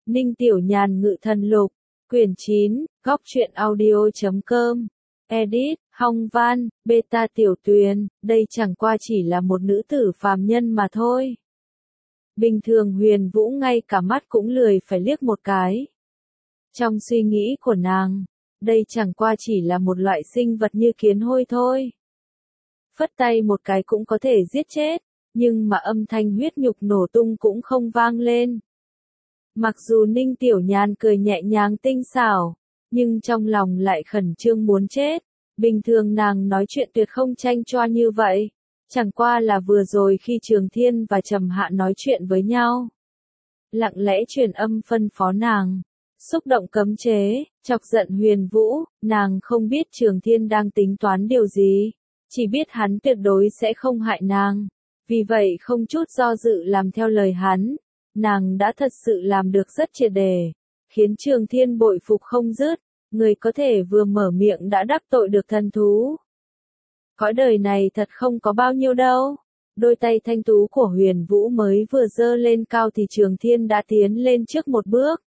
Ninh Tiểu Nhàn Ngự Thần Lục, quyển 9, góc truyện audio.com, edit, Hong Văn, Beta Tiểu Tuyền, đây chẳng qua chỉ là một nữ tử phàm nhân mà thôi. Bình thường Huyền Vũ ngay cả mắt cũng lười phải liếc một cái. Trong suy nghĩ của nàng, đây chẳng qua chỉ là một loại sinh vật như kiến hôi thôi. Phất tay một cái cũng có thể giết chết, nhưng mà âm thanh huyết nhục nổ tung cũng không vang lên. Mặc dù Ninh Tiểu Nhàn cười nhẹ nhàng tinh xảo, nhưng trong lòng lại khẩn trương muốn chết. Bình thường nàng nói chuyện tuyệt không chanh choa như vậy, chẳng qua là vừa rồi khi Trường Thiên và Trầm Hạ nói chuyện với nhau. Lặng lẽ truyền âm phân phó nàng, xúc động cấm chế, chọc giận Huyền Vũ, nàng không biết Trường Thiên đang tính toán điều gì, chỉ biết hắn tuyệt đối sẽ không hại nàng, vì vậy không chút do dự làm theo lời hắn. Nàng đã thật sự làm được rất triệt để, khiến Trường Thiên bội phục không dứt, người có thể vừa mở miệng đã đắc tội được thần thú. Cõi đời này thật không có bao nhiêu đâu. Đôi tay thanh tú của Huyền Vũ mới vừa giơ lên cao thì Trường Thiên đã tiến lên trước một bước.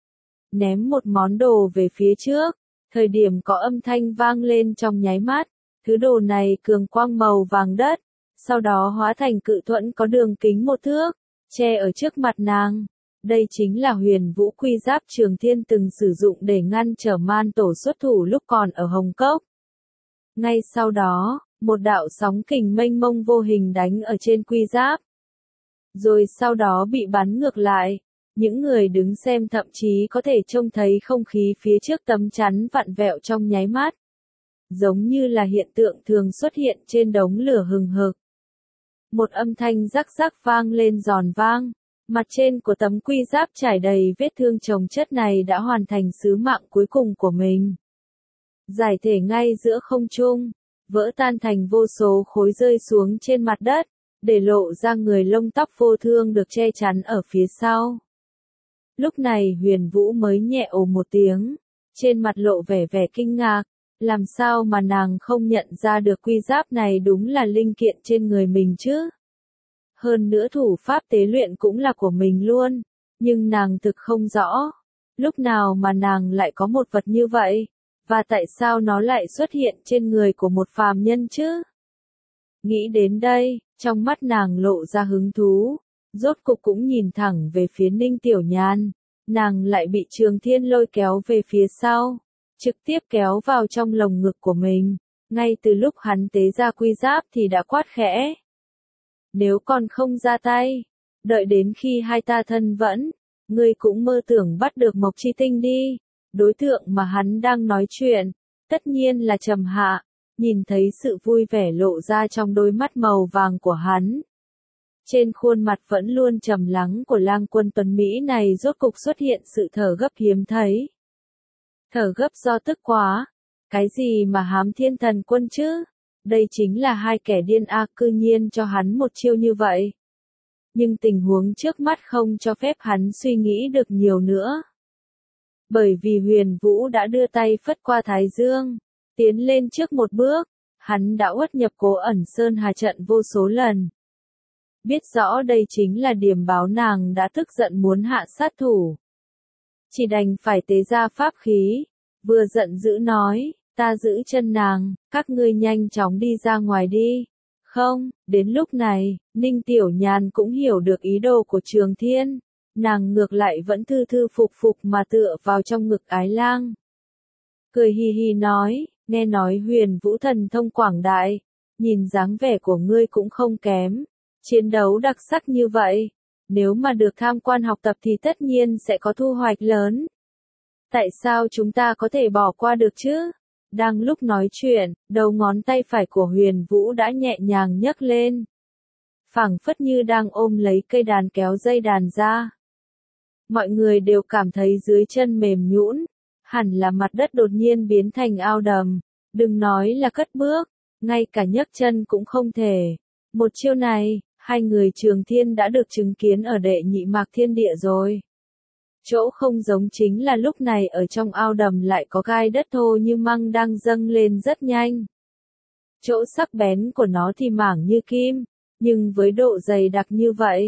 Ném một món đồ về phía trước, thời điểm có âm thanh vang lên trong nháy mắt, thứ đồ này cường quang màu vàng đất, sau đó hóa thành cự thuẫn có đường kính 1 thước. Che ở trước mặt nàng. Đây chính là Huyền Vũ quy giáp Trường Thiên từng sử dụng để ngăn trở man tổ xuất thủ lúc còn ở Hồng Cốc. Ngay sau đó, một đạo sóng kình mênh mông vô hình đánh ở trên quy giáp. Rồi sau đó bị bắn ngược lại. Những người đứng xem thậm chí có thể trông thấy không khí phía trước tấm chắn vặn vẹo trong nháy mắt. Giống như là hiện tượng thường xuất hiện trên đống lửa hừng hực. Một âm thanh rắc rắc vang lên giòn vang, mặt trên của tấm quy giáp trải đầy vết thương chồng chất này đã hoàn thành sứ mạng cuối cùng của mình. Giải thể ngay giữa không trung, vỡ tan thành vô số khối rơi xuống trên mặt đất, để lộ ra người lông tóc vô thương được che chắn ở phía sau. Lúc này Huyền Vũ mới nhẹ ồ một tiếng, trên mặt lộ vẻ vẻ kinh ngạc. Làm sao mà nàng không nhận ra được quy giáp này đúng là linh kiện trên người mình chứ? Hơn nữa thủ pháp tế luyện cũng là của mình luôn, nhưng nàng thực không rõ. Lúc nào mà nàng lại có một vật như vậy? Và tại sao nó lại xuất hiện trên người của một phàm nhân chứ? Nghĩ đến đây, trong mắt nàng lộ ra hứng thú, rốt cục cũng nhìn thẳng về phía Ninh Tiểu Nhàn. Nàng lại bị Trường Thiên lôi kéo về phía sau, trực tiếp kéo vào trong lồng ngực của mình. Ngay từ lúc hắn tế ra quy giáp thì đã quát khẽ. Nếu còn không ra tay, đợi đến khi hai ta thân vẫn, ngươi cũng mơ tưởng bắt được Mộc Chi Tinh đi. Đối tượng mà hắn đang nói chuyện, tất nhiên là Trầm Hạ, nhìn thấy sự vui vẻ lộ ra trong đôi mắt màu vàng của hắn. Trên khuôn mặt vẫn luôn trầm lắng của lang quân tuấn Mỹ này rốt cục xuất hiện sự thở gấp hiếm thấy. Thở gấp do tức quá. Cái gì mà hám thiên thần quân chứ? Đây chính là hai kẻ điên cư nhiên cho hắn một chiêu như vậy. Nhưng tình huống trước mắt không cho phép hắn suy nghĩ được nhiều nữa. Bởi vì Huyền Vũ đã đưa tay phất qua Thái Dương, tiến lên trước một bước, hắn đã uất nhập Cố Ẩn Sơn Hà trận vô số lần. Biết rõ đây chính là điểm báo nàng đã tức giận muốn hạ sát thủ. Chỉ đành phải tế ra pháp khí, vừa giận dữ nói, ta giữ chân nàng, các ngươi nhanh chóng đi ra ngoài đi. Không, đến lúc này, Ninh Tiểu Nhàn cũng hiểu được ý đồ của Trường Thiên, nàng ngược lại vẫn thư thư phục phục mà tựa vào trong ngực Ái Lang. Cười hì hì nói, nghe nói Huyền Vũ thần thông quảng đại, nhìn dáng vẻ của ngươi cũng không kém, chiến đấu đặc sắc như vậy. Nếu mà được tham quan học tập thì tất nhiên sẽ có thu hoạch lớn. Tại sao chúng ta có thể bỏ qua được chứ? Đang lúc nói chuyện, đầu ngón tay phải của Huyền Vũ đã nhẹ nhàng nhấc lên. Phảng phất như đang ôm lấy cây đàn kéo dây đàn ra. Mọi người đều cảm thấy dưới chân mềm nhũn, hẳn là mặt đất đột nhiên biến thành ao đầm. Đừng nói là cất bước, ngay cả nhấc chân cũng không thể. Một chiêu này, hai người Trường Thiên đã được chứng kiến ở đệ nhị mạc thiên địa rồi. Chỗ không giống chính là lúc này ở trong ao đầm lại có gai đất thô như măng đang dâng lên rất nhanh. Chỗ sắc bén của nó thì mảng như kim, nhưng với độ dày đặc như vậy,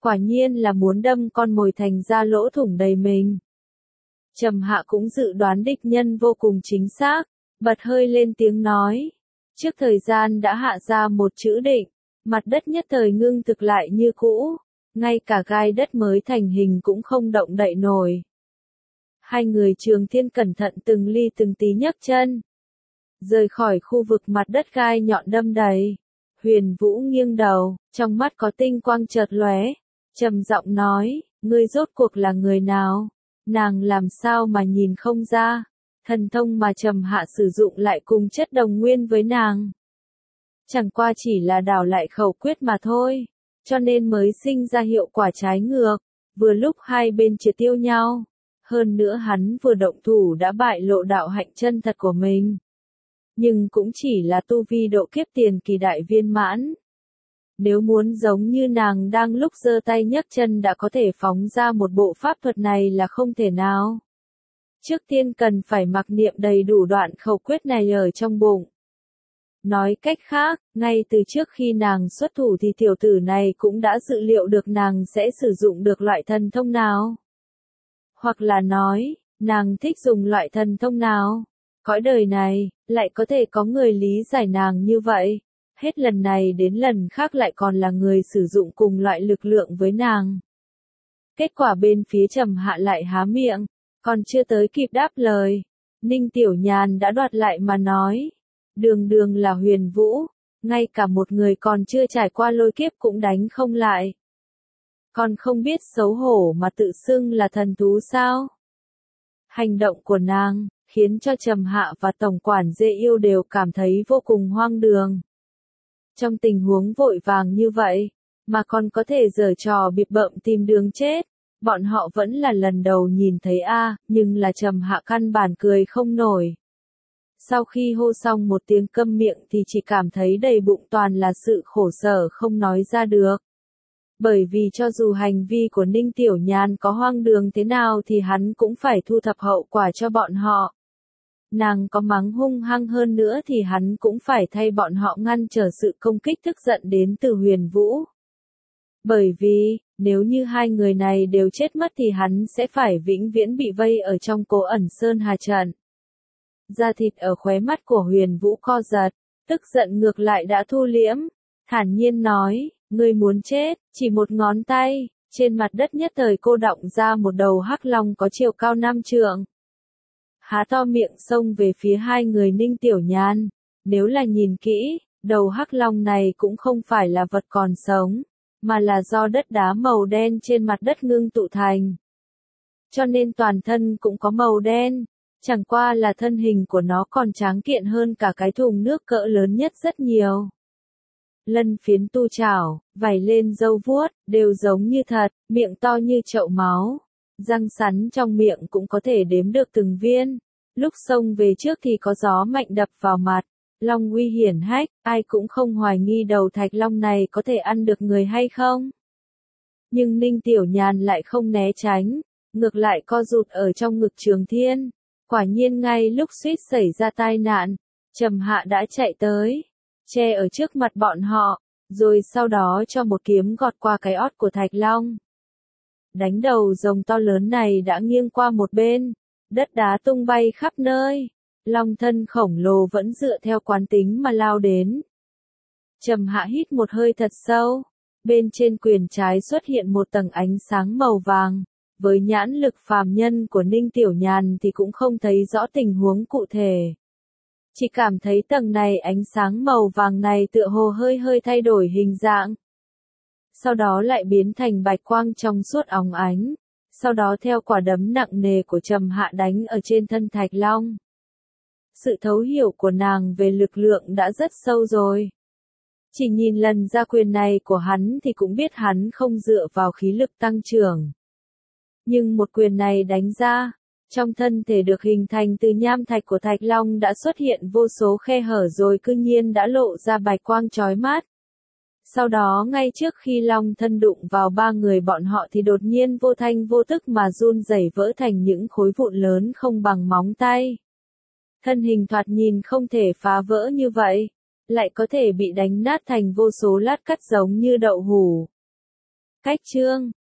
Quả nhiên là muốn đâm con mồi thành ra lỗ thủng đầy mình. Trầm Hạ cũng dự đoán địch nhân vô cùng chính xác, bật hơi lên tiếng nói. Trước thời gian đã hạ ra một chữ định, mặt đất nhất thời ngưng thực lại như cũ, ngay cả gai đất mới thành hình cũng không động đậy nổi. Hai người Trường Thiên cẩn thận từng ly từng tí nhấc chân, rời khỏi khu vực mặt đất gai nhọn đâm đầy. Huyền Vũ nghiêng đầu, trong mắt có tinh quang chợt lóe, trầm giọng nói, ngươi rốt cuộc là người nào? Nàng làm sao mà nhìn không ra? Thần thông mà Trầm Hạ sử dụng lại cùng chất đồng nguyên với nàng. Chẳng qua chỉ là đảo lại khẩu quyết mà thôi, cho nên mới sinh ra hiệu quả trái ngược, vừa lúc hai bên triệt tiêu nhau. Hơn nữa hắn vừa động thủ đã bại lộ đạo hạnh chân thật của mình. Nhưng cũng chỉ là tu vi độ kiếp tiền kỳ đại viên mãn. Nếu muốn giống như nàng đang lúc giơ tay nhấc chân đã có thể phóng ra một bộ pháp thuật này là không thể nào. Trước tiên cần phải mặc niệm đầy đủ đoạn khẩu quyết này ở trong bụng. Nói cách khác, ngay từ trước khi nàng xuất thủ thì tiểu tử này cũng đã dự liệu được nàng sẽ sử dụng được loại thần thông nào. Hoặc là nói, nàng thích dùng loại thần thông nào. Cõi đời này, lại có thể có người lý giải nàng như vậy. Hết lần này đến lần khác lại còn là người sử dụng cùng loại lực lượng với nàng. Kết quả bên phía Trầm Hạ lại há miệng, còn chưa tới kịp đáp lời. Ninh Tiểu Nhàn đã đoạt lại mà nói. Đường đường là Huyền Vũ, ngay cả một người còn chưa trải qua lôi kiếp cũng đánh không lại. Còn không biết xấu hổ mà tự xưng là thần thú sao? Hành động của nàng khiến cho Trầm Hạ và Tổng quản Dê Yêu đều cảm thấy vô cùng hoang đường. Trong tình huống vội vàng như vậy, mà còn có thể giở trò bịp bợm tìm đường chết, bọn họ vẫn là lần đầu nhìn thấy nhưng là Trầm Hạ căn bản cười không nổi. Sau khi hô xong một tiếng câm miệng thì chỉ cảm thấy đầy bụng toàn là sự khổ sở không nói ra được. Bởi vì cho dù hành vi của Ninh Tiểu Nhàn có hoang đường thế nào thì hắn cũng phải thu thập hậu quả cho bọn họ. Nàng có mắng hung hăng hơn nữa thì hắn cũng phải thay bọn họ ngăn trở sự công kích tức giận đến từ Huyền Vũ. Bởi vì, nếu như hai người này đều chết mất thì hắn sẽ phải vĩnh viễn bị vây ở trong Cố Ẩn Sơn Hà trận. Da thịt ở khóe mắt của Huyền Vũ co giật, tức giận ngược lại đã thu liễm, thản nhiên nói, ngươi muốn chết, chỉ một ngón tay, trên mặt đất nhất thời cô đọng ra một đầu hắc long có chiều cao 5 trượng. Há to miệng xông về phía hai người Ninh Tiểu Nhàn, nếu là nhìn kỹ, đầu hắc long này cũng không phải là vật còn sống, mà là do đất đá màu đen trên mặt đất ngưng tụ thành. Cho nên toàn thân cũng có màu đen. Chẳng qua là thân hình của nó còn tráng kiện hơn cả cái thùng nước cỡ lớn nhất rất nhiều. Lân phiến tu chảo, vảy lên râu vuốt, đều giống như thật, miệng to như chậu máu. Răng sắn trong miệng cũng có thể đếm được từng viên. Lúc xông về trước thì có gió mạnh đập vào mặt. Long uy hiển hách, ai cũng không hoài nghi đầu thạch long này có thể ăn được người hay không. Nhưng Ninh Tiểu Nhàn lại không né tránh, ngược lại co rụt ở trong ngực Trường Thiên. Quả nhiên ngay lúc suýt xảy ra tai nạn, Trầm Hạ đã chạy tới, che ở trước mặt bọn họ, rồi sau đó cho một kiếm gọt qua cái ót của Thạch Long. Đánh đầu rồng to lớn này đã nghiêng qua một bên, đất đá tung bay khắp nơi, long thân khổng lồ vẫn dựa theo quán tính mà lao đến. Trầm Hạ hít một hơi thật sâu, bên trên quyền trái xuất hiện một tầng ánh sáng màu vàng. Với nhãn lực phàm nhân của Ninh Tiểu Nhàn thì cũng không thấy rõ tình huống cụ thể. Chỉ cảm thấy tầng này ánh sáng màu vàng này tựa hồ hơi hơi thay đổi hình dạng. Sau đó lại biến thành bạch quang trong suốt óng ánh. Sau đó theo quả đấm nặng nề của Trầm Hạ đánh ở trên thân Thạch Long. Sự thấu hiểu của nàng về lực lượng đã rất sâu rồi. Chỉ nhìn lần ra quyền này của hắn thì cũng biết hắn không dựa vào khí lực tăng trưởng. Nhưng một quyền này đánh ra, trong thân thể được hình thành từ nham thạch của Thạch Long đã xuất hiện vô số khe hở rồi cư nhiên đã lộ ra bạch quang chói mắt. Sau đó ngay trước khi Long thân đụng vào ba người bọn họ thì đột nhiên vô thanh vô tức mà run rẩy vỡ thành những khối vụn lớn không bằng móng tay. Thân hình thoạt nhìn không thể phá vỡ như vậy, lại có thể bị đánh nát thành vô số lát cắt giống như đậu hũ. Cách chương